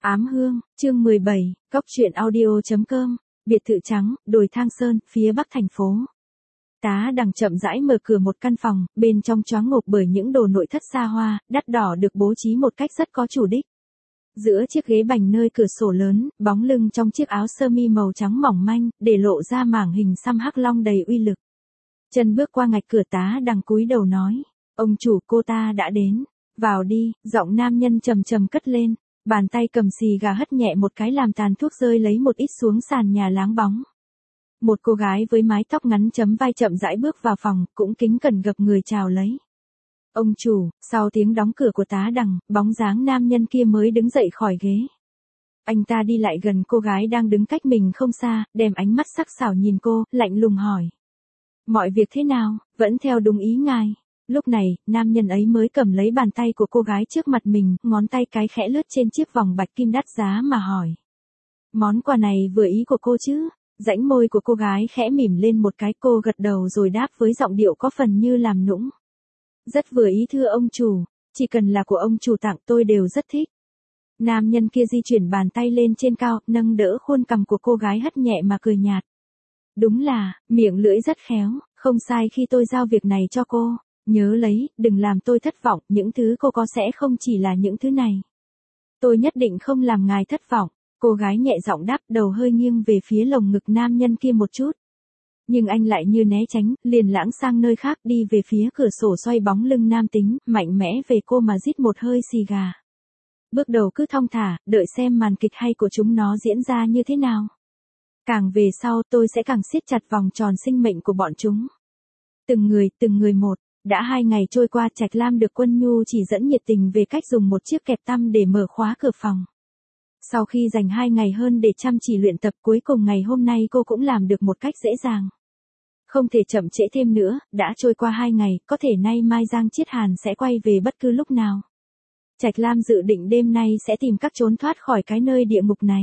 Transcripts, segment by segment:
Ám hương, chương 17, Cóc truyện audio.com, biệt thự trắng, đồi Thang Sơn, phía bắc thành phố. Tá Đằng chậm rãi mở cửa một căn phòng, bên trong choáng ngộp bởi những đồ nội thất xa hoa, đắt đỏ được bố trí một cách rất có chủ đích. Giữa chiếc ghế bành nơi cửa sổ lớn, bóng lưng trong chiếc áo sơ mi màu trắng mỏng manh, để lộ ra mảng hình xăm hắc long đầy uy lực. Chân bước qua ngạch cửa, Tá Đằng cúi đầu nói, ông chủ, cô ta đã đến, vào đi, giọng nam nhân trầm trầm cất lên. Bàn tay cầm xì gà hất nhẹ một cái làm tàn thuốc rơi lấy một ít xuống sàn nhà láng bóng. Một cô gái với mái tóc ngắn chấm vai chậm rãi bước vào phòng, cũng kính cẩn gập người chào lấy. Ông chủ, sau tiếng đóng cửa của Tá Đằng, bóng dáng nam nhân kia mới đứng dậy khỏi ghế. Anh ta đi lại gần cô gái đang đứng cách mình không xa, đem ánh mắt sắc sảo nhìn cô, lạnh lùng hỏi. Mọi việc thế nào, vẫn theo đúng ý ngài. Lúc này, nam nhân ấy mới cầm lấy bàn tay của cô gái trước mặt mình, ngón tay cái khẽ lướt trên chiếc vòng bạch kim đắt giá mà hỏi. Món quà này vừa ý của cô chứ? Rãnh môi của cô gái khẽ mỉm lên một cái, cô gật đầu rồi đáp với giọng điệu có phần như làm nũng. Rất vừa ý thưa ông chủ, chỉ cần là của ông chủ tặng tôi đều rất thích. Nam nhân kia di chuyển bàn tay lên trên cao, nâng đỡ khuôn cằm của cô gái hất nhẹ mà cười nhạt. Đúng là, miệng lưỡi rất khéo, không sai khi tôi giao việc này cho cô. Nhớ lấy, đừng làm tôi thất vọng, những thứ cô có sẽ không chỉ là những thứ này. Tôi nhất định không làm ngài thất vọng, cô gái nhẹ giọng đáp, đầu hơi nghiêng về phía lồng ngực nam nhân kia một chút. Nhưng anh lại như né tránh, liền lãng sang nơi khác đi về phía cửa sổ xoay bóng lưng nam tính, mạnh mẽ về cô mà rít một hơi xì gà. Bước đầu cứ thong thả, đợi xem màn kịch hay của chúng nó diễn ra như thế nào. Càng về sau tôi sẽ càng siết chặt vòng tròn sinh mệnh của bọn chúng. Từng người một. Đã 2 ngày trôi qua, Trạch Lam được Quân Nhu chỉ dẫn nhiệt tình về cách dùng một chiếc kẹp tăm để mở khóa cửa phòng. Sau khi dành 2 ngày hơn để chăm chỉ luyện tập, cuối cùng ngày hôm nay cô cũng làm được một cách dễ dàng. Không thể chậm trễ thêm nữa, đã trôi qua 2 ngày, có thể nay mai Giang Chiết Hàn sẽ quay về bất cứ lúc nào. Trạch Lam dự định đêm nay sẽ tìm cách trốn thoát khỏi cái nơi địa ngục này.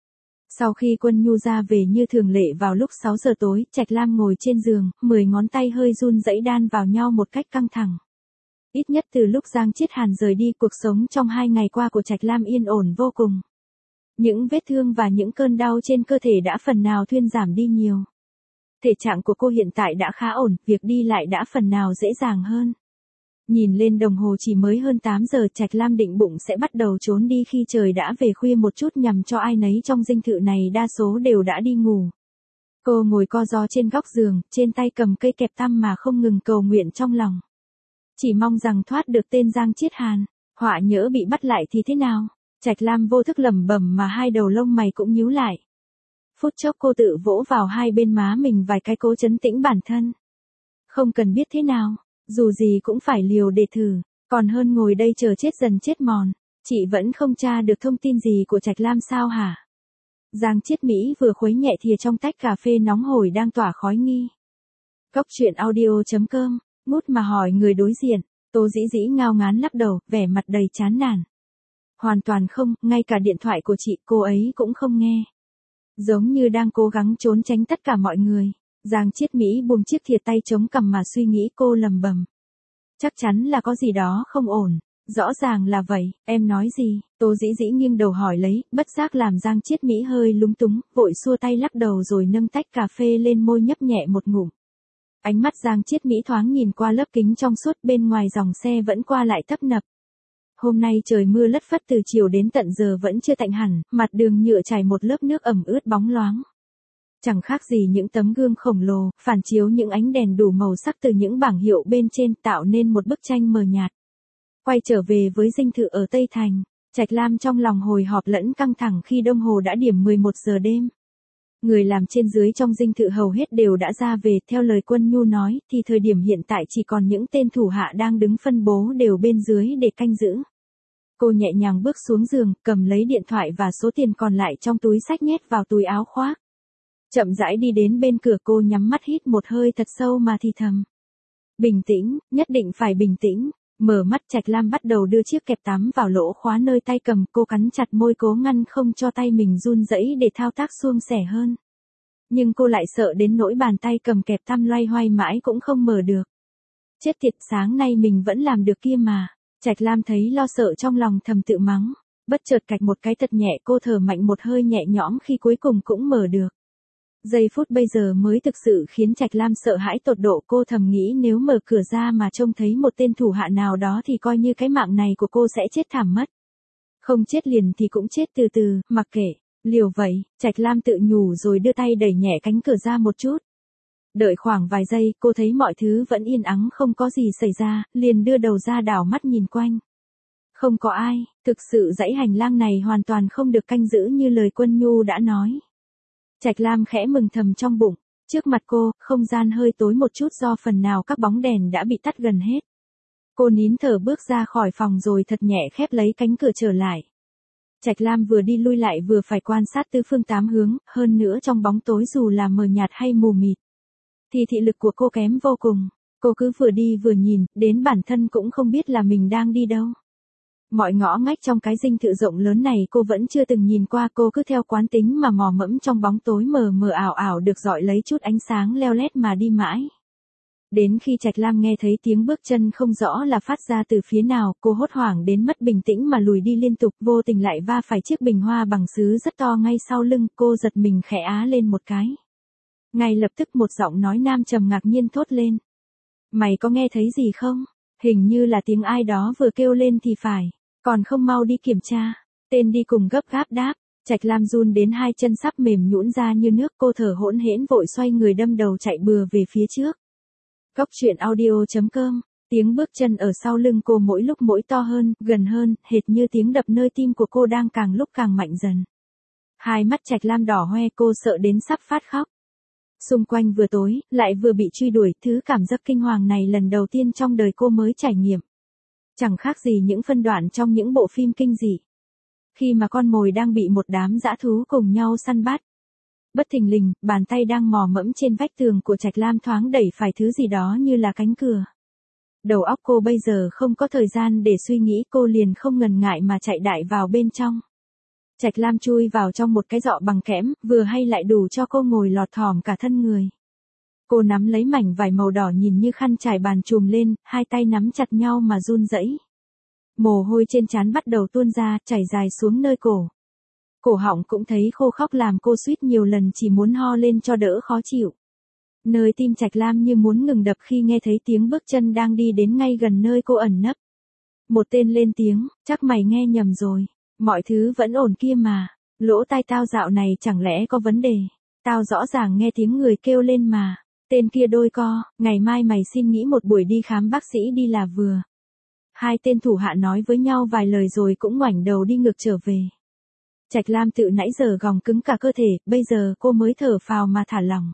Sau khi Quân Nhu ra về như thường lệ vào lúc 6 giờ tối, Trạch Lam ngồi trên giường, 10 ngón tay hơi run rẩy đan vào nhau một cách căng thẳng. Ít nhất từ lúc Giang Chiết Hàn rời đi, cuộc sống trong 2 ngày qua của Trạch Lam yên ổn vô cùng. Những vết thương và những cơn đau trên cơ thể đã phần nào thuyên giảm đi nhiều. Thể trạng của cô hiện tại đã khá ổn, việc đi lại đã phần nào dễ dàng hơn. Nhìn lên đồng hồ chỉ mới hơn 8 giờ, Trạch Lam định bụng sẽ bắt đầu trốn đi khi trời đã về khuya một chút nhằm cho ai nấy trong dinh thự này đa số đều đã đi ngủ. Cô ngồi co ro trên góc giường, trên tay cầm cây kẹp tăm mà không ngừng cầu nguyện trong lòng. Chỉ mong rằng thoát được tên Giang Chiết Hàn, họa nhỡ bị bắt lại thì thế nào? Trạch Lam vô thức lẩm bẩm mà hai đầu lông mày cũng nhíu lại. Phút chốc cô tự vỗ vào hai bên má mình vài cái cố trấn tĩnh bản thân. Không cần biết thế nào. Dù gì cũng phải liều để thử, còn hơn ngồi đây chờ chết dần chết mòn. Chị vẫn không tra được thông tin gì của Trạch Lam sao hả? Giang Chiết Mỹ vừa khuấy nhẹ thìa trong tách cà phê nóng hổi đang tỏa khói nghi. Cóc truyện audio.com, ngút mà hỏi người đối diện, Tô Dĩ Dĩ ngao ngán lắc đầu, vẻ mặt đầy chán nản. Hoàn toàn không, ngay cả điện thoại của chị cô ấy cũng không nghe. Giống như đang cố gắng trốn tránh tất cả mọi người. Giang Chiết Mỹ buông chiếc thìa tay chống cằm mà suy nghĩ, cô lầm bầm. Chắc chắn là có gì đó không ổn, rõ ràng là vậy, em nói gì? Tô Dĩ Dĩ nghiêng đầu hỏi lấy, bất giác làm Giang Chiết Mỹ hơi lúng túng, vội xua tay lắc đầu rồi nâng tách cà phê lên môi nhấp nhẹ một ngụm. Ánh mắt Giang Chiết Mỹ thoáng nhìn qua lớp kính trong suốt, bên ngoài dòng xe vẫn qua lại tấp nập. Hôm nay trời mưa lất phất từ chiều đến tận giờ vẫn chưa tạnh hẳn, mặt đường nhựa trải một lớp nước ẩm ướt bóng loáng. Chẳng khác gì những tấm gương khổng lồ, phản chiếu những ánh đèn đủ màu sắc từ những bảng hiệu bên trên tạo nên một bức tranh mờ nhạt. Quay trở về với dinh thự ở Tây Thành, Trạch Lam trong lòng hồi hộp lẫn căng thẳng khi đồng hồ đã điểm 11 giờ đêm. Người làm trên dưới trong dinh thự hầu hết đều đã ra về, theo lời Quân Nhu nói, thì thời điểm hiện tại chỉ còn những tên thủ hạ đang đứng phân bố đều bên dưới để canh giữ. Cô nhẹ nhàng bước xuống giường, cầm lấy điện thoại và số tiền còn lại trong túi xách nhét vào túi áo khoác. Chậm rãi đi đến bên cửa, cô nhắm mắt hít một hơi thật sâu mà thì thầm. Bình tĩnh, nhất định phải bình tĩnh. Mở mắt, Trạch Lam bắt đầu đưa chiếc kẹp tắm vào lỗ khóa nơi tay cầm, cô cắn chặt môi cố ngăn không cho tay mình run rẩy để thao tác suôn sẻ hơn. Nhưng cô lại sợ đến nỗi bàn tay cầm kẹp tăm loay hoay mãi cũng không mở được. Chết tiệt, sáng nay mình vẫn làm được kia mà. Trạch Lam thấy lo sợ trong lòng thầm tự mắng. Bất chợt cạch một cái thật nhẹ, cô thở mạnh một hơi nhẹ nhõm khi cuối cùng cũng mở được. Giây phút bây giờ mới thực sự khiến Trạch Lam sợ hãi tột độ, cô thầm nghĩ nếu mở cửa ra mà trông thấy một tên thủ hạ nào đó thì coi như cái mạng này của cô sẽ chết thảm mất. Không chết liền thì cũng chết từ từ, mặc kệ, liều vậy, Trạch Lam tự nhủ rồi đưa tay đẩy nhẹ cánh cửa ra một chút. Đợi khoảng vài giây, cô thấy mọi thứ vẫn yên ắng không có gì xảy ra, liền đưa đầu ra đảo mắt nhìn quanh. Không có ai, thực sự dãy hành lang này hoàn toàn không được canh giữ như lời Quân Nhu đã nói. Trạch Lam khẽ mừng thầm trong bụng, trước mặt cô, không gian hơi tối một chút do phần nào các bóng đèn đã bị tắt gần hết. Cô nín thở bước ra khỏi phòng rồi thật nhẹ khép lấy cánh cửa trở lại. Trạch Lam vừa đi lui lại vừa phải quan sát tứ phương tám hướng, hơn nữa trong bóng tối dù là mờ nhạt hay mù mịt, thì thị lực của cô kém vô cùng. Cô cứ vừa đi vừa nhìn, đến bản thân cũng không biết là mình đang đi đâu. Mọi ngõ ngách trong cái dinh thự rộng lớn này cô vẫn chưa từng nhìn qua, cô cứ theo quán tính mà mò mẫm trong bóng tối mờ mờ ảo ảo được dọi lấy chút ánh sáng leo lét mà đi mãi. Đến khi Trạch Lam nghe thấy tiếng bước chân không rõ là phát ra từ phía nào, cô hốt hoảng đến mất bình tĩnh mà lùi đi liên tục, vô tình lại va phải chiếc bình hoa bằng sứ rất to ngay sau lưng, cô giật mình khẽ á lên một cái. Ngay lập tức một giọng nói nam trầm ngạc nhiên thốt lên. Mày có nghe thấy gì không? Hình như là tiếng ai đó vừa kêu lên thì phải. Còn không mau đi kiểm tra. Tên đi cùng gấp gáp đáp. Trạch Lam run đến hai chân sắp mềm nhũn ra như nước, cô thở hỗn hển vội xoay người đâm đầu chạy bừa về phía trước. Góc truyện audio.com. Tiếng bước chân ở sau lưng cô mỗi lúc mỗi to hơn, gần hơn, hệt như tiếng đập nơi tim của cô đang càng lúc càng mạnh dần. Hai mắt Trạch Lam đỏ hoe, cô sợ đến sắp phát khóc. Xung quanh vừa tối, lại vừa bị truy đuổi, thứ cảm giác kinh hoàng này lần đầu tiên trong đời cô mới trải nghiệm. Chẳng khác gì những phân đoạn trong những bộ phim kinh dị. Khi mà con mồi đang bị một đám dã thú cùng nhau săn bắt. Bất thình lình, bàn tay đang mò mẫm trên vách tường của Trạch Lam thoáng đẩy phải thứ gì đó như là cánh cửa. Đầu óc cô bây giờ không có thời gian để suy nghĩ, cô liền không ngần ngại mà chạy đại vào bên trong. Trạch Lam chui vào trong một cái giọ bằng kẽm, vừa hay lại đủ cho cô ngồi lọt thỏm cả thân người. Cô nắm lấy mảnh vải màu đỏ nhìn như khăn trải bàn trùm lên, hai tay nắm chặt nhau mà run rẩy. Mồ hôi trên trán bắt đầu tuôn ra, chảy dài xuống nơi cổ. Cổ họng cũng thấy khô khốc làm cô suýt nhiều lần chỉ muốn ho lên cho đỡ khó chịu. Nơi tim Trạch Lam như muốn ngừng đập khi nghe thấy tiếng bước chân đang đi đến ngay gần nơi cô ẩn nấp. Một tên lên tiếng, chắc mày nghe nhầm rồi. Mọi thứ vẫn ổn kia mà. Lỗ tai tao dạo này chẳng lẽ có vấn đề. Tao rõ ràng nghe tiếng người kêu lên mà. Tên kia đôi co, ngày mai mày xin nghỉ một buổi đi khám bác sĩ đi là vừa. Hai tên thủ hạ nói với nhau vài lời rồi cũng ngoảnh đầu đi ngược trở về. Trạch Lam tự nãy giờ gòng cứng cả cơ thể, bây giờ cô mới thở phào mà thả lỏng.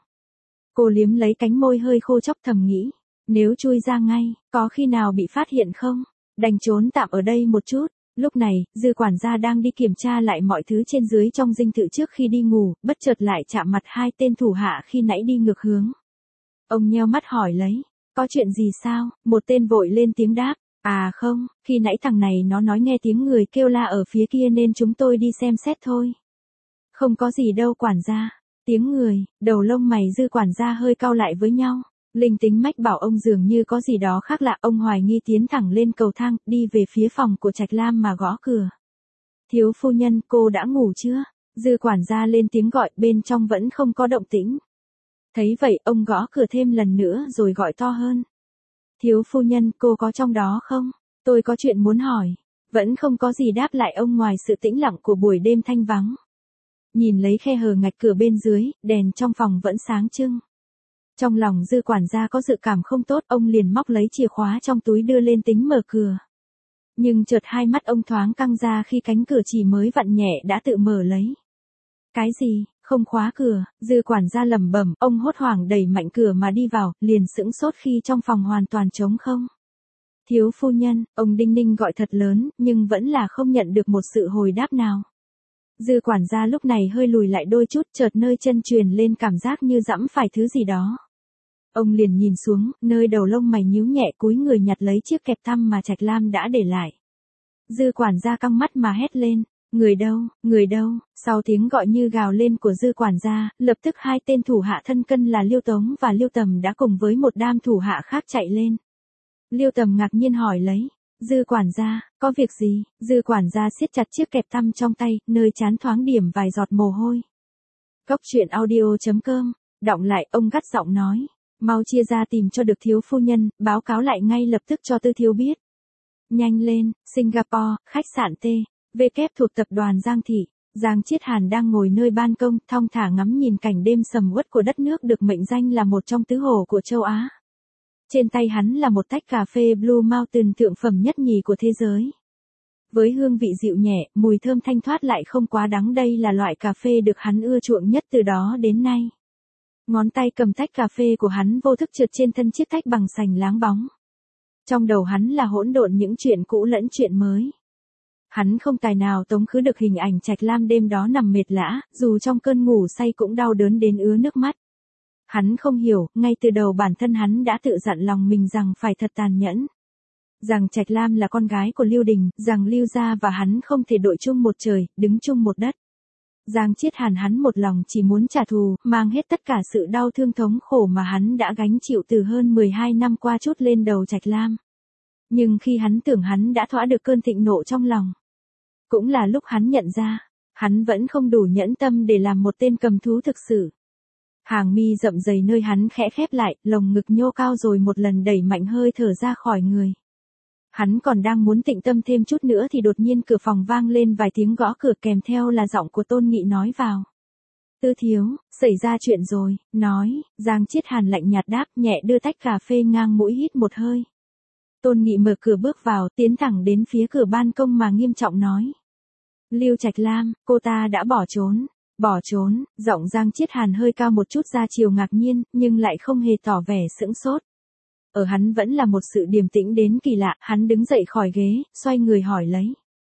Cô liếm lấy cánh môi hơi khô chóc thầm nghĩ. Nếu chui ra ngay, có khi nào bị phát hiện không? Đành trốn tạm ở đây một chút. Lúc này, Dư quản gia đang đi kiểm tra lại mọi thứ trên dưới trong dinh thự trước khi đi ngủ, bất chợt lại chạm mặt hai tên thủ hạ khi nãy đi ngược hướng. Ông nheo mắt hỏi lấy, có chuyện gì sao? Một tên vội lên tiếng đáp, à không, khi nãy thằng này nó nói nghe tiếng người kêu la ở phía kia nên chúng tôi đi xem xét thôi. Không có gì đâu quản gia. Tiếng người, đầu lông mày Dư quản gia hơi cau lại với nhau. Linh tính mách bảo ông dường như có gì đó khác lạ, ông hoài nghi tiến thẳng lên cầu thang, đi về phía phòng của Trạch Lam mà gõ cửa. Thiếu phu nhân, cô đã ngủ chưa? Dư quản gia lên tiếng gọi, bên trong vẫn không có động tĩnh. Thấy vậy, ông gõ cửa thêm lần nữa rồi gọi to hơn. Thiếu phu nhân, cô có trong đó không? Tôi có chuyện muốn hỏi. Vẫn không có gì đáp lại ông ngoài sự tĩnh lặng của buổi đêm thanh vắng. Nhìn lấy khe hở ngạch cửa bên dưới, đèn trong phòng vẫn sáng trưng. Trong lòng Dư quản gia có dự cảm không tốt, ông liền móc lấy chìa khóa trong túi đưa lên tính mở cửa. Nhưng chợt hai mắt ông thoáng căng ra khi cánh cửa chỉ mới vặn nhẹ đã tự mở lấy. Cái gì, không khóa cửa? Dư quản gia lẩm bẩm, ông hốt hoảng đẩy mạnh cửa mà đi vào, liền sững sốt khi trong phòng hoàn toàn trống không. Thiếu phu nhân, ông đinh ninh gọi thật lớn, nhưng vẫn là không nhận được một sự hồi đáp nào. Dư quản gia lúc này hơi lùi lại đôi chút, chợt nơi chân truyền lên cảm giác như dẫm phải thứ gì đó. Ông liền nhìn xuống, nơi đầu lông mày nhíu nhẹ cúi người nhặt lấy chiếc kẹp tăm mà Trạch Lam đã để lại. Dư quản gia căng mắt mà hét lên, người đâu, người đâu? Sau tiếng gọi như gào lên của Dư quản gia, lập tức hai tên thủ hạ thân cân là Liêu Tống và Liêu Tầm đã cùng với một đám thủ hạ khác chạy lên. Liêu Tầm ngạc nhiên hỏi lấy, Dư quản gia, có việc gì? Dư quản gia siết chặt chiếc kẹp tăm trong tay, nơi trán thoáng điểm vài giọt mồ hôi. Cốc truyện audio.com, đọng lại, ông gắt giọng nói. Mau chia ra tìm cho được thiếu phu nhân, báo cáo lại ngay lập tức cho Tư Thiếu biết. Nhanh lên, Singapore, khách sạn T, V kép thuộc tập đoàn Giang Thị. Giang Chiết Hàn đang ngồi nơi ban công, thong thả ngắm nhìn cảnh đêm sầm uất của đất nước được mệnh danh là một trong tứ hồ của châu Á. Trên tay hắn là một tách cà phê Blue Mountain thượng phẩm nhất nhì của thế giới. Với hương vị dịu nhẹ, mùi thơm thanh thoát lại không quá đắng, đây là loại cà phê được hắn ưa chuộng nhất từ đó đến nay. Ngón tay cầm tách cà phê của hắn vô thức trượt trên thân chiếc tách bằng sành láng bóng. Trong đầu hắn là hỗn độn những chuyện cũ lẫn chuyện mới. Hắn không tài nào tống khứ được hình ảnh Trạch Lam đêm đó nằm mệt lã, dù trong cơn ngủ say cũng đau đớn đến ứa nước mắt. Hắn không hiểu, ngay từ đầu bản thân hắn đã tự dặn lòng mình rằng phải thật tàn nhẫn. Rằng Trạch Lam là con gái của Lưu Đình, rằng Lưu gia và hắn không thể đội chung một trời, đứng chung một đất. Giang Chiết Hàn hắn một lòng chỉ muốn trả thù, mang hết tất cả sự đau thương thống khổ mà hắn đã gánh chịu từ hơn 12 năm qua trút lên đầu Trạch Lam. Nhưng khi hắn tưởng hắn đã thỏa được cơn thịnh nộ trong lòng, cũng là lúc hắn nhận ra, hắn vẫn không đủ nhẫn tâm để làm một tên cầm thú thực sự. Hàng mi rậm dày nơi hắn khẽ khép lại, lồng ngực nhô cao rồi một lần đẩy mạnh hơi thở ra khỏi người. Hắn còn đang muốn tĩnh tâm thêm chút nữa thì đột nhiên cửa phòng vang lên vài tiếng gõ cửa kèm theo là giọng của Tôn Nghị nói vào. Tư Thiếu, xảy ra chuyện rồi, nói. Giang Chiết Hàn lạnh nhạt đáp, nhẹ đưa tách cà phê ngang mũi hít một hơi. Tôn Nghị mở cửa bước vào, tiến thẳng đến phía cửa ban công mà nghiêm trọng nói. Lưu Trạch Lam, cô ta đã bỏ trốn. Bỏ trốn, giọng Giang Chiết Hàn hơi cao một chút ra chiều ngạc nhiên, nhưng lại không hề tỏ vẻ sững sốt. Ở hắn vẫn là một sự điềm tĩnh đến kỳ lạ, hắn đứng dậy khỏi ghế, xoay người hỏi lấy.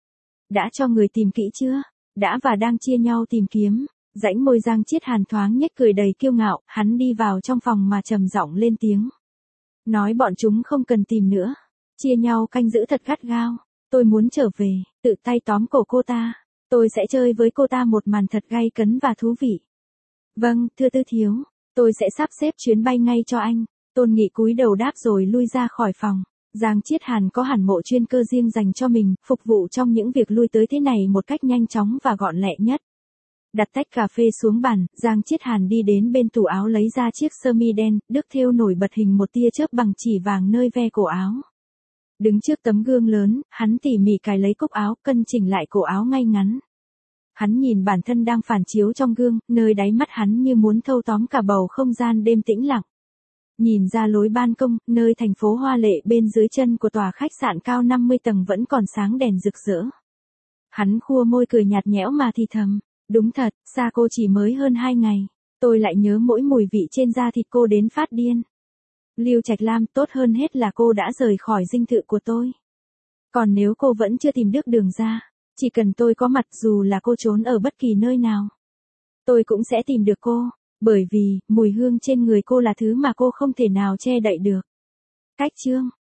Đã cho người tìm kỹ chưa? Đã và đang chia nhau tìm kiếm. Rãnh môi Giang Chiết Hàn thoáng nhếch cười đầy kiêu ngạo, hắn đi vào trong phòng mà trầm giọng lên tiếng. Nói bọn chúng không cần tìm nữa. Chia nhau canh giữ thật gắt gao. Tôi muốn trở về, tự tay tóm cổ cô ta. Tôi sẽ chơi với cô ta một màn thật gay cấn và thú vị. Vâng, thưa Tư Thiếu, tôi sẽ sắp xếp chuyến bay ngay cho anh. Tôn Nghị cúi đầu đáp rồi lui ra khỏi phòng. Giang Chiết Hàn có hẳn mộ chuyên cơ riêng dành cho mình, phục vụ trong những việc lui tới thế này một cách nhanh chóng và gọn lẹ nhất. Đặt tách cà phê xuống bàn, Giang Chiết Hàn đi đến bên tủ áo lấy ra chiếc sơ mi đen, đước thêu nổi bật hình một tia chớp bằng chỉ vàng nơi ve cổ áo. Đứng trước tấm gương lớn, hắn tỉ mỉ cài lấy cúc áo, cân chỉnh lại cổ áo ngay ngắn. Hắn nhìn bản thân đang phản chiếu trong gương, nơi đáy mắt hắn như muốn thâu tóm cả bầu không gian đêm tĩnh lặng. Nhìn ra lối ban công, nơi thành phố hoa lệ bên dưới chân của tòa khách sạn cao 50 tầng vẫn còn sáng đèn rực rỡ. Hắn khua môi cười nhạt nhẽo mà thì thầm, đúng thật, xa cô chỉ mới hơn 2 ngày. Tôi lại nhớ mỗi mùi vị trên da thịt cô đến phát điên. Lưu Trạch Lam, tốt hơn hết là cô đã rời khỏi dinh thự của tôi. Còn nếu cô vẫn chưa tìm được đường ra, chỉ cần tôi có mặt dù là cô trốn ở bất kỳ nơi nào, tôi cũng sẽ tìm được cô, bởi vì mùi hương trên người cô là thứ mà cô không thể nào che đậy được. Cách chương